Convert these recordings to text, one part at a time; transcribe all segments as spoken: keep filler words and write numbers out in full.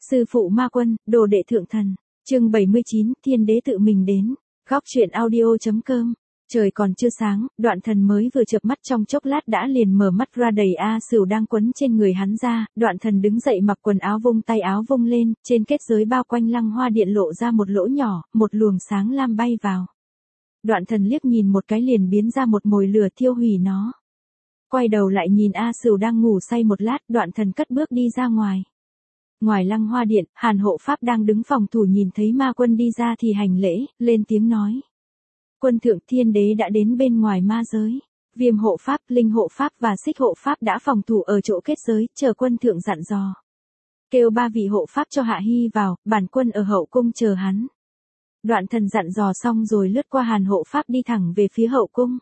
Sư phụ ma quân, đồ đệ thượng thần. Chương bảy mươi chín, thiên đế tự mình đến. Góc truyện audio.com. Trời còn chưa sáng, Đoạn Thần mới vừa chợp mắt trong chốc lát đã liền mở mắt ra đầy A Sửu đang quấn trên người hắn ra, Đoạn Thần đứng dậy mặc quần áo vung tay áo vung lên, trên kết giới bao quanh lăng hoa điện lộ ra một lỗ nhỏ, một luồng sáng lam bay vào. Đoạn Thần liếc nhìn một cái liền biến ra một mồi lửa thiêu hủy nó. Quay đầu lại nhìn A Sửu đang ngủ say một lát, Đoạn Thần cất bước đi ra ngoài. Ngoài lăng hoa điện, Hàn hộ pháp đang đứng phòng thủ nhìn thấy ma quân đi ra thì hành lễ, lên tiếng nói. Quân thượng thiên đế đã đến bên ngoài ma giới. Viêm hộ pháp, linh hộ pháp và xích hộ pháp đã phòng thủ ở chỗ kết giới, chờ quân thượng dặn dò. Kêu ba vị hộ pháp cho Hạ Hy vào, bản quân ở hậu cung chờ hắn. Đoạn Thần dặn dò xong rồi lướt qua Hàn hộ pháp đi thẳng về phía hậu cung.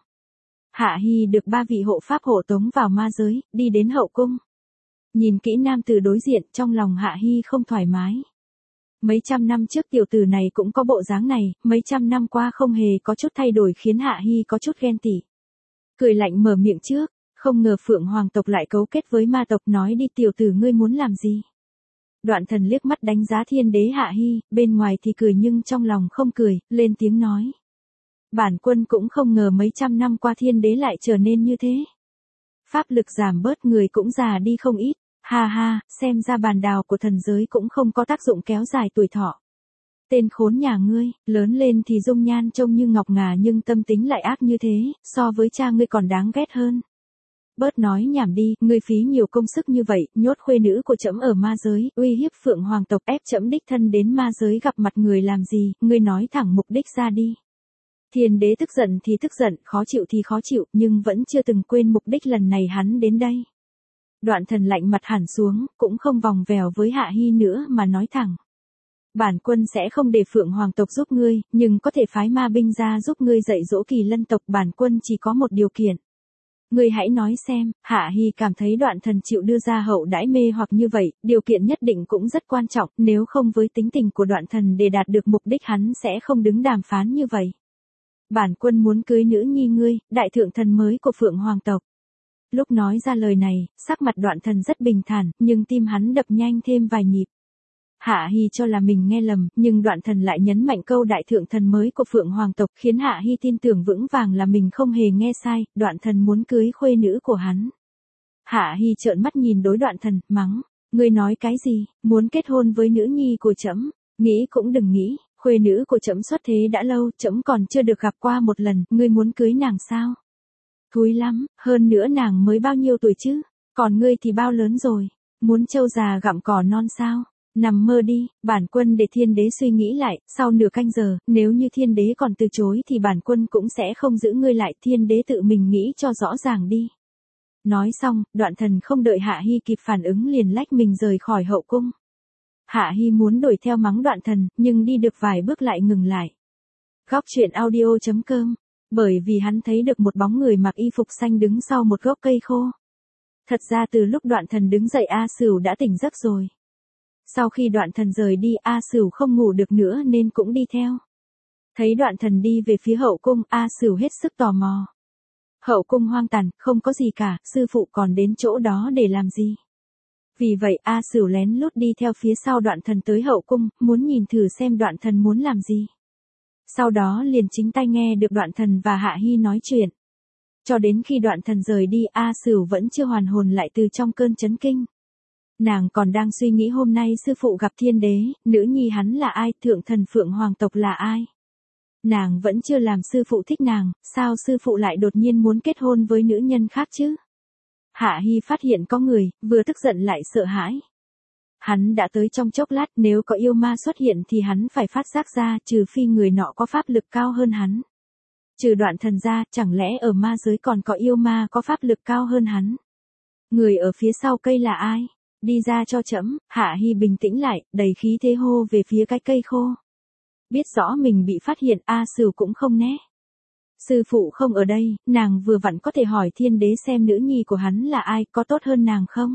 Hạ Hy được ba vị hộ pháp hộ tống vào ma giới, đi đến hậu cung. Nhìn kỹ nam tử đối diện, trong lòng Hạ Hy không thoải mái. Mấy trăm năm trước tiểu tử này cũng có bộ dáng này, mấy trăm năm qua không hề có chút thay đổi khiến Hạ Hy có chút ghen tị. Cười lạnh mở miệng trước, không ngờ Phượng Hoàng tộc lại cấu kết với ma tộc, nói đi tiểu tử ngươi muốn làm gì. Đoạn Thần liếc mắt đánh giá thiên đế Hạ Hy, bên ngoài thì cười nhưng trong lòng không cười, lên tiếng nói. Bản quân cũng không ngờ mấy trăm năm qua thiên đế lại trở nên như thế. Pháp lực giảm bớt, người cũng già đi không ít. Ha ha, xem ra bàn đào của thần giới cũng không có tác dụng kéo dài tuổi thọ. Tên khốn nhà ngươi, lớn lên thì dung nhan trông như ngọc ngà nhưng tâm tính lại ác như thế, so với cha ngươi còn đáng ghét hơn. Bớt nói nhảm đi, ngươi phí nhiều công sức như vậy, nhốt khuê nữ của trẫm ở ma giới, uy hiếp Phượng Hoàng tộc, ép trẫm đích thân đến ma giới gặp mặt người làm gì, ngươi nói thẳng mục đích ra đi. Thiên đế tức giận thì tức giận, khó chịu thì khó chịu, nhưng vẫn chưa từng quên mục đích lần này hắn đến đây. Đoạn Thần lạnh mặt hẳn xuống, cũng không vòng vèo với Hạ Hy nữa mà nói thẳng. Bản quân sẽ không để Phượng Hoàng tộc giúp ngươi, nhưng có thể phái ma binh ra giúp ngươi dạy dỗ Kỳ Lân tộc, bản quân chỉ có một điều kiện. Ngươi hãy nói xem. Hạ Hy cảm thấy Đoạn Thần chịu đưa ra hậu đãi mê hoặc như vậy, điều kiện nhất định cũng rất quan trọng, nếu không với tính tình của Đoạn Thần để đạt được mục đích hắn sẽ không đứng đàm phán như vậy. Bản quân muốn cưới nữ nhi ngươi, đại thượng thần mới của Phượng Hoàng tộc. Lúc nói ra lời này, sắc mặt Đoạn Thần rất bình thản, nhưng tim hắn đập nhanh thêm vài nhịp. Hạ Hy cho là mình nghe lầm, nhưng Đoạn Thần lại nhấn mạnh câu đại thượng thần mới của Phượng Hoàng tộc, khiến Hạ Hy tin tưởng vững vàng là mình không hề nghe sai, Đoạn Thần muốn cưới khuê nữ của hắn. Hạ Hy trợn mắt nhìn đối Đoạn Thần, mắng, ngươi nói cái gì, muốn kết hôn với nữ nhi của trẫm, nghĩ cũng đừng nghĩ, khuê nữ của trẫm xuất thế đã lâu, trẫm còn chưa được gặp qua một lần, ngươi muốn cưới nàng sao? Thúi lắm, hơn nữa nàng mới bao nhiêu tuổi chứ, còn ngươi thì bao lớn rồi, muốn trâu già gặm cỏ non sao, nằm mơ đi, bản quân để thiên đế suy nghĩ lại, sau nửa canh giờ, nếu như thiên đế còn từ chối thì bản quân cũng sẽ không giữ ngươi lại, thiên đế tự mình nghĩ cho rõ ràng đi. Nói xong, Đoạn Thần không đợi Hạ Hy kịp phản ứng liền lách mình rời khỏi hậu cung. Hạ Hy muốn đuổi theo mắng Đoạn Thần, nhưng đi được vài bước lại ngừng lại. Góc truyện audio.com. Bởi vì hắn thấy được một bóng người mặc y phục xanh đứng sau một gốc cây khô. Thật ra từ lúc Đoạn Thần đứng dậy A Sửu đã tỉnh giấc rồi. Sau khi Đoạn Thần rời đi, A Sửu không ngủ được nữa nên cũng đi theo. Thấy Đoạn Thần đi về phía hậu cung, A Sửu hết sức tò mò. Hậu cung hoang tàn, không có gì cả, sư phụ còn đến chỗ đó để làm gì? Vì vậy A Sửu lén lút đi theo phía sau Đoạn Thần tới hậu cung, muốn nhìn thử xem Đoạn Thần muốn làm gì. Sau đó liền chính tay nghe được Đoạn Thần và Hạ Hy nói chuyện. Cho đến khi Đoạn Thần rời đi, A Sửu vẫn chưa hoàn hồn lại từ trong cơn chấn kinh. Nàng còn đang suy nghĩ hôm nay sư phụ gặp thiên đế, nữ nhi hắn là ai, thượng thần Phượng Hoàng tộc là ai. Nàng vẫn chưa làm sư phụ thích nàng, sao sư phụ lại đột nhiên muốn kết hôn với nữ nhân khác chứ? Hạ Hy phát hiện có người, vừa tức giận lại sợ hãi. Hắn đã tới trong chốc lát, nếu có yêu ma xuất hiện thì hắn phải phát giác ra, trừ phi người nọ có pháp lực cao hơn hắn. Trừ Đoạn Thần ra, chẳng lẽ ở ma giới còn có yêu ma có pháp lực cao hơn hắn? Người ở phía sau cây là ai? Đi ra cho trẫm. Hạ Hy bình tĩnh lại, đầy khí thế hô về phía cái cây khô. Biết rõ mình bị phát hiện, A Sửu cũng không né. Sư phụ không ở đây, nàng vừa vặn có thể hỏi thiên đế xem nữ nhi của hắn là ai, có tốt hơn nàng không?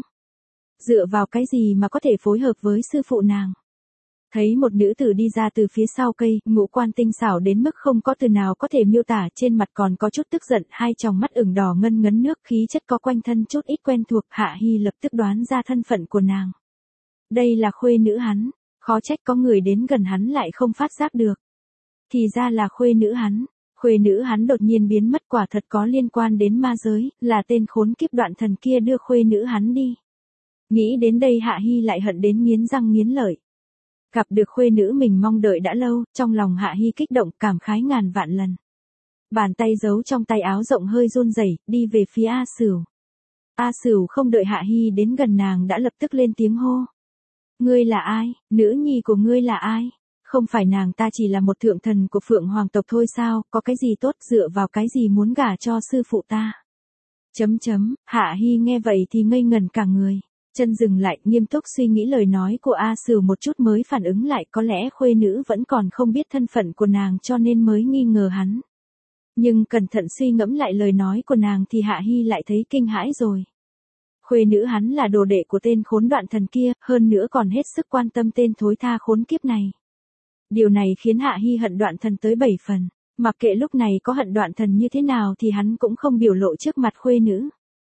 Dựa vào cái gì mà có thể phối hợp với sư phụ nàng? Thấy một nữ tử đi ra từ phía sau cây, ngũ quan tinh xảo đến mức không có từ nào có thể miêu tả, trên mặt còn có chút tức giận, hai tròng mắt ửng đỏ ngân ngấn nước, khí chất có quanh thân chút ít quen thuộc. Hạ Hy lập tức đoán ra thân phận của nàng. Đây là khuê nữ hắn, khó trách có người đến gần hắn lại không phát giác được. Thì ra là khuê nữ hắn, khuê nữ hắn đột nhiên biến mất quả thật có liên quan đến ma giới, là tên khốn kiếp Đoạn Thần kia đưa khuê nữ hắn đi. Nghĩ đến đây Hạ Hi lại hận đến nghiến răng nghiến lợi. Gặp được khuê nữ mình mong đợi đã lâu, trong lòng Hạ Hi kích động cảm khái ngàn vạn lần. Bàn tay giấu trong tay áo rộng hơi run rẩy, đi về phía A Sửu. A Sửu không đợi Hạ Hi đến gần nàng đã lập tức lên tiếng hô. Ngươi là ai, nữ nhi của ngươi là ai? Không phải nàng ta chỉ là một thượng thần của Phượng Hoàng tộc thôi sao, có cái gì tốt dựa vào cái gì muốn gả cho sư phụ ta? Chấm chấm, Hạ Hi nghe vậy thì ngây ngần cả người. Chân dừng lại, nghiêm túc suy nghĩ lời nói của A Sửu một chút mới phản ứng lại, có lẽ khuê nữ vẫn còn không biết thân phận của nàng cho nên mới nghi ngờ hắn. Nhưng cẩn thận suy ngẫm lại lời nói của nàng thì Hạ Hi lại thấy kinh hãi rồi. Khuê nữ hắn là đồ đệ của tên khốn Đoạn Thần kia, hơn nữa còn hết sức quan tâm tên thối tha khốn kiếp này. Điều này khiến Hạ Hi hận Đoạn Thần tới bảy phần, mặc kệ lúc này có hận Đoạn Thần như thế nào thì hắn cũng không biểu lộ trước mặt khuê nữ.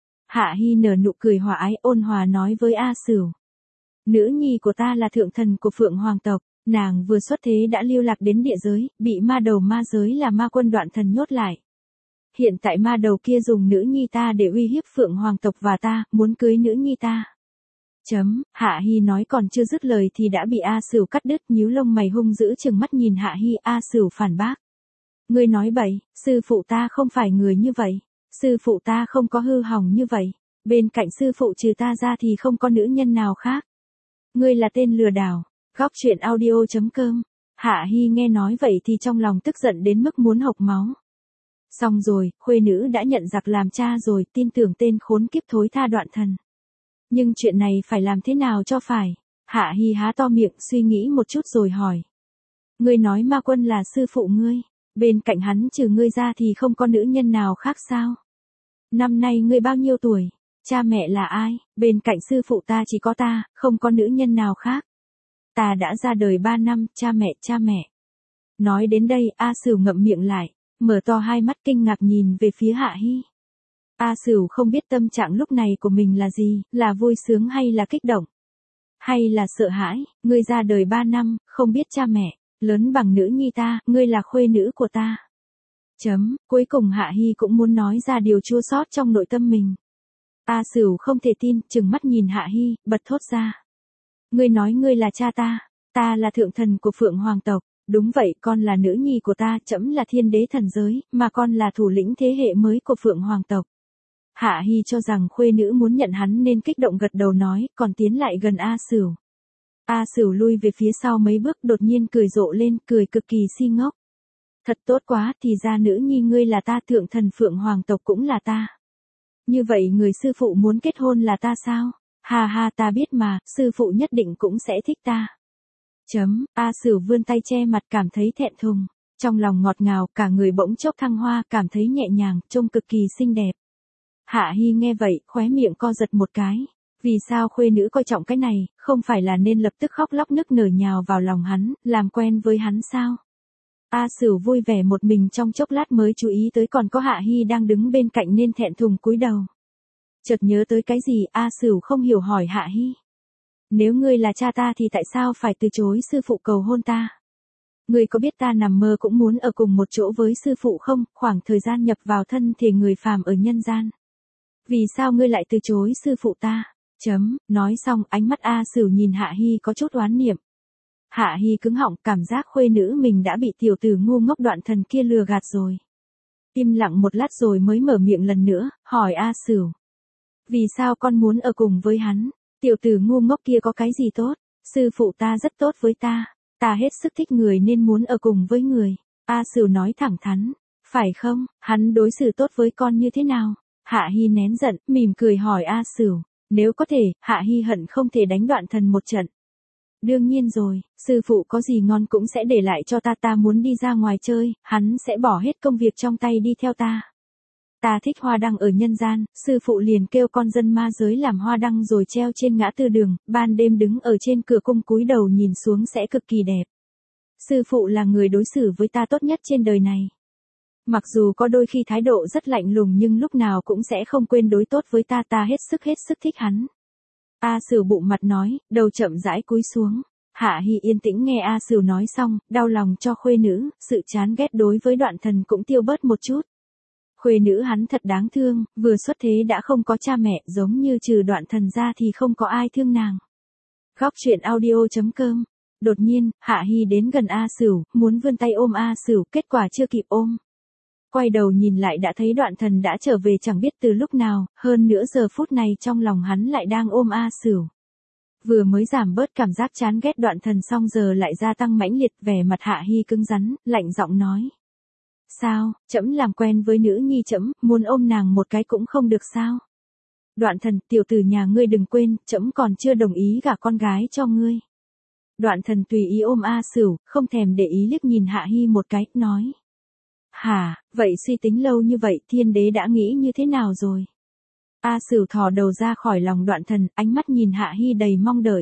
Hạ Hi nở nụ cười hòa ái ôn hòa nói với A Sửu. Nữ nhi của ta là thượng thần của Phượng Hoàng tộc, nàng vừa xuất thế đã lưu lạc đến địa giới, bị ma đầu ma giới là ma quân Đoạn Thần nhốt lại. Hiện tại ma đầu kia dùng nữ nhi ta để uy hiếp Phượng Hoàng tộc và ta, muốn cưới nữ nhi ta. Chấm, Hạ Hi nói còn chưa dứt lời thì đã bị A Sửu cắt đứt, nhíu lông mày hung dữ trừng mắt nhìn Hạ Hi. A Sửu phản bác. Ngươi nói bậy, sư phụ ta không phải người như vậy. Sư phụ ta không có hư hỏng như vậy. Bên cạnh sư phụ trừ ta ra thì không có nữ nhân nào khác. Ngươi là tên lừa đảo. Góc truyện audio chấm com. Hạ Hi nghe nói vậy thì trong lòng tức giận đến mức muốn hộc máu. Xong rồi, khuê nữ đã nhận giặc làm cha rồi, tin tưởng tên khốn kiếp thối tha Đoạn Thần. Nhưng chuyện này phải làm thế nào cho phải? Hạ Hi há to miệng suy nghĩ một chút rồi hỏi. Ngươi nói ma quân là sư phụ ngươi, bên cạnh hắn trừ ngươi ra thì không có nữ nhân nào khác sao? Năm nay ngươi bao nhiêu tuổi? Cha mẹ là ai? Bên cạnh sư phụ ta chỉ có ta, không có nữ nhân nào khác. Ta đã ra đời ba năm, cha mẹ, cha mẹ. Nói đến đây, A Sửu ngậm miệng lại, mở to hai mắt kinh ngạc nhìn về phía Hạ Hi. A Sửu không biết tâm trạng lúc này của mình là gì, là vui sướng hay là kích động? Hay là sợ hãi, ngươi ra đời ba năm, không biết cha mẹ, lớn bằng nữ nhi ta, ngươi là khuê nữ của ta. Chấm, cuối cùng Hạ Hi cũng muốn nói ra điều chua xót trong nội tâm mình. A Sửu không thể tin, trừng mắt nhìn Hạ Hi, bật thốt ra. Ngươi nói ngươi là cha ta, ta là thượng thần của Phượng Hoàng tộc. Đúng vậy, con là nữ nhi của ta, trẫm là thiên đế thần giới, mà con là thủ lĩnh thế hệ mới của Phượng Hoàng tộc. Hạ Hi cho rằng khuê nữ muốn nhận hắn nên kích động gật đầu nói, còn tiến lại gần A Sửu. A Sửu lui về phía sau mấy bước đột nhiên cười rộ lên, cười cực kỳ si ngốc. Thật tốt quá, thì ra nữ nhi ngươi là ta, thượng thần Phượng Hoàng tộc cũng là ta. Như vậy người sư phụ muốn kết hôn là ta sao? Ha ha, ta biết mà, sư phụ nhất định cũng sẽ thích ta. Chấm, A Sửu vươn tay che mặt cảm thấy thẹn thùng, trong lòng ngọt ngào, cả người bỗng chốc thăng hoa, cảm thấy nhẹ nhàng, trông cực kỳ xinh đẹp. Hạ Hi nghe vậy, khóe miệng co giật một cái, vì sao khuê nữ coi trọng cái này, không phải là nên lập tức khóc lóc nức nở nhào vào lòng hắn, làm quen với hắn sao? A Sửu vui vẻ một mình trong chốc lát mới chú ý tới còn có Hạ Hi đang đứng bên cạnh nên thẹn thùng cúi đầu. Chợt nhớ tới cái gì, A Sửu không hiểu hỏi Hạ Hi. Nếu ngươi là cha ta thì tại sao phải từ chối sư phụ cầu hôn ta? Ngươi có biết ta nằm mơ cũng muốn ở cùng một chỗ với sư phụ không, khoảng thời gian nhập vào thân thể người phàm ở nhân gian. Vì sao ngươi lại từ chối sư phụ ta? Chấm, nói xong ánh mắt A Sửu nhìn Hạ Hi có chút oán niệm. Hạ Hi cứng họng, cảm giác khuê nữ mình đã bị tiểu tử ngu ngốc Đoạn Thần kia lừa gạt rồi. Im lặng một lát rồi mới mở miệng lần nữa, hỏi A Sửu. Vì sao con muốn ở cùng với hắn? Tiểu tử ngu ngốc kia có cái gì tốt? Sư phụ ta rất tốt với ta, ta hết sức thích người nên muốn ở cùng với người. A Sửu nói thẳng thắn, phải không, hắn đối xử tốt với con như thế nào? Hạ Hi nén giận, mỉm cười hỏi A Sửu, nếu có thể, Hạ Hi hận không thể đánh Đoạn Thần một trận. Đương nhiên rồi, sư phụ có gì ngon cũng sẽ để lại cho ta, ta muốn đi ra ngoài chơi, hắn sẽ bỏ hết công việc trong tay đi theo ta. Ta thích hoa đăng ở nhân gian, sư phụ liền kêu con dân ma giới làm hoa đăng rồi treo trên ngã tư đường, ban đêm đứng ở trên cửa cung cúi đầu nhìn xuống sẽ cực kỳ đẹp. Sư phụ là người đối xử với ta tốt nhất trên đời này. Mặc dù có đôi khi thái độ rất lạnh lùng nhưng lúc nào cũng sẽ không quên đối tốt với ta, ta hết sức hết sức thích hắn. A Sửu bụng mặt nói, đầu chậm rãi cúi xuống. Hạ Hi yên tĩnh nghe A Sửu nói xong, đau lòng cho khuê nữ, sự chán ghét đối với Đoạn Thần cũng tiêu bớt một chút. Khuê nữ hắn thật đáng thương, vừa xuất thế đã không có cha mẹ, giống như trừ Đoạn Thần ra thì không có ai thương nàng. Góc truyện audio chấm com. Đột nhiên, Hạ Hi đến gần A Sửu, muốn vươn tay ôm A Sửu, kết quả chưa kịp ôm. Quay đầu nhìn lại đã thấy Đoạn Thần đã trở về chẳng biết từ lúc nào, hơn nữa giờ phút này trong lòng hắn lại đang ôm A Sửu. Vừa mới giảm bớt cảm giác chán ghét Đoạn Thần xong giờ lại gia tăng mãnh liệt, vẻ mặt Hạ Hi cứng rắn, lạnh giọng nói. Sao, trẫm làm quen với nữ nhi trẫm, muốn ôm nàng một cái cũng không được sao? Đoạn Thần, tiểu tử nhà ngươi đừng quên, trẫm còn chưa đồng ý gả con gái cho ngươi. Đoạn Thần tùy ý ôm A Sửu, không thèm để ý liếc nhìn Hạ Hi một cái, nói. Hả, vậy suy tính lâu như vậy Thiên Đế đã nghĩ như thế nào rồi? A Sửu thò đầu ra khỏi lòng Đoạn Thần, ánh mắt nhìn Hạ Hi đầy mong đợi.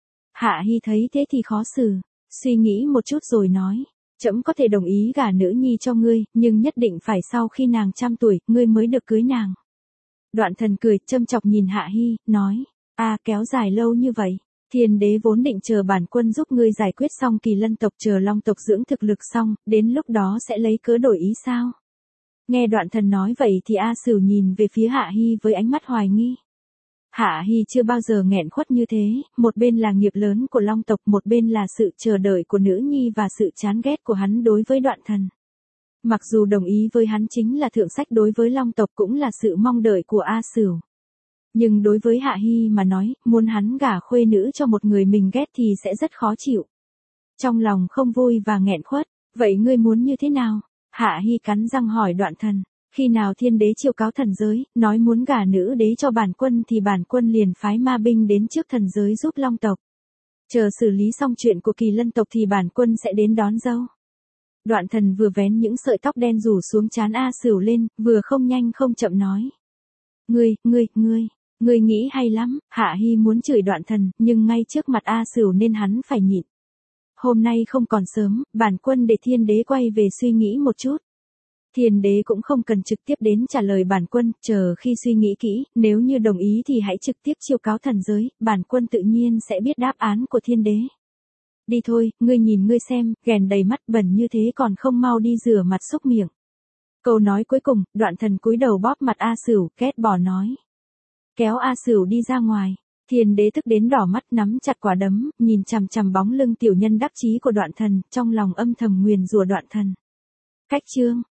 Hạ Hi thấy thế thì khó xử, suy nghĩ một chút rồi nói. Trẫm có thể đồng ý gả nữ nhi cho ngươi, nhưng nhất định phải sau khi nàng trăm tuổi, ngươi mới được cưới nàng. Đoạn Thần cười, châm chọc nhìn Hạ Hi, nói. A kéo dài lâu như vậy. Thiên Đế vốn định chờ bản quân giúp ngươi giải quyết xong Kỳ Lân tộc, chờ Long tộc dưỡng thực lực xong, đến lúc đó sẽ lấy cớ đổi ý sao? Nghe Đoạn Thần nói vậy thì A Sửu nhìn về phía Hạ Hi với ánh mắt hoài nghi. Hạ Hi chưa bao giờ nghẹn khuất như thế, một bên là nghiệp lớn của Long tộc, một bên là sự chờ đợi của nữ nhi và sự chán ghét của hắn đối với Đoạn Thần. Mặc dù đồng ý với hắn chính là thượng sách đối với Long tộc cũng là sự mong đợi của A Sửu. Nhưng đối với Hạ Hi mà nói, muốn hắn gả khuê nữ cho một người mình ghét thì sẽ rất khó chịu. Trong lòng không vui và nghẹn khuất, vậy ngươi muốn như thế nào? Hạ Hi cắn răng hỏi Đoạn Thần, khi nào Thiên Đế chiêu cáo thần giới, nói muốn gả nữ đế cho bản quân thì bản quân liền phái ma binh đến trước thần giới giúp Long tộc. Chờ xử lý xong chuyện của Kỳ Lân tộc thì bản quân sẽ đến đón dâu. Đoạn Thần vừa vén những sợi tóc đen rủ xuống trán A Sửu lên, vừa không nhanh không chậm nói. Ngươi, ngươi, ngươi. Ngươi nghĩ hay lắm, Hạ Hi muốn chửi Đoạn Thần, nhưng ngay trước mặt A Sửu nên hắn phải nhịn. Hôm nay không còn sớm, bản quân để Thiên Đế quay về suy nghĩ một chút. Thiên Đế cũng không cần trực tiếp đến trả lời bản quân, chờ khi suy nghĩ kỹ, nếu như đồng ý thì hãy trực tiếp chiêu cáo thần giới, bản quân tự nhiên sẽ biết đáp án của Thiên Đế. Đi thôi, ngươi nhìn ngươi xem, ghèn đầy mắt bẩn như thế còn không mau đi rửa mặt xúc miệng. Câu nói cuối cùng, Đoạn Thần cúi đầu bóp mặt A Sửu, ghét bỏ nói. Kéo A Sửu đi ra ngoài, Thiên Đế tức đến đỏ mắt nắm chặt quả đấm, nhìn chằm chằm bóng lưng tiểu nhân đắc chí của Đoạn Thần, trong lòng âm thầm nguyền rủa Đoạn Thần. Cách chương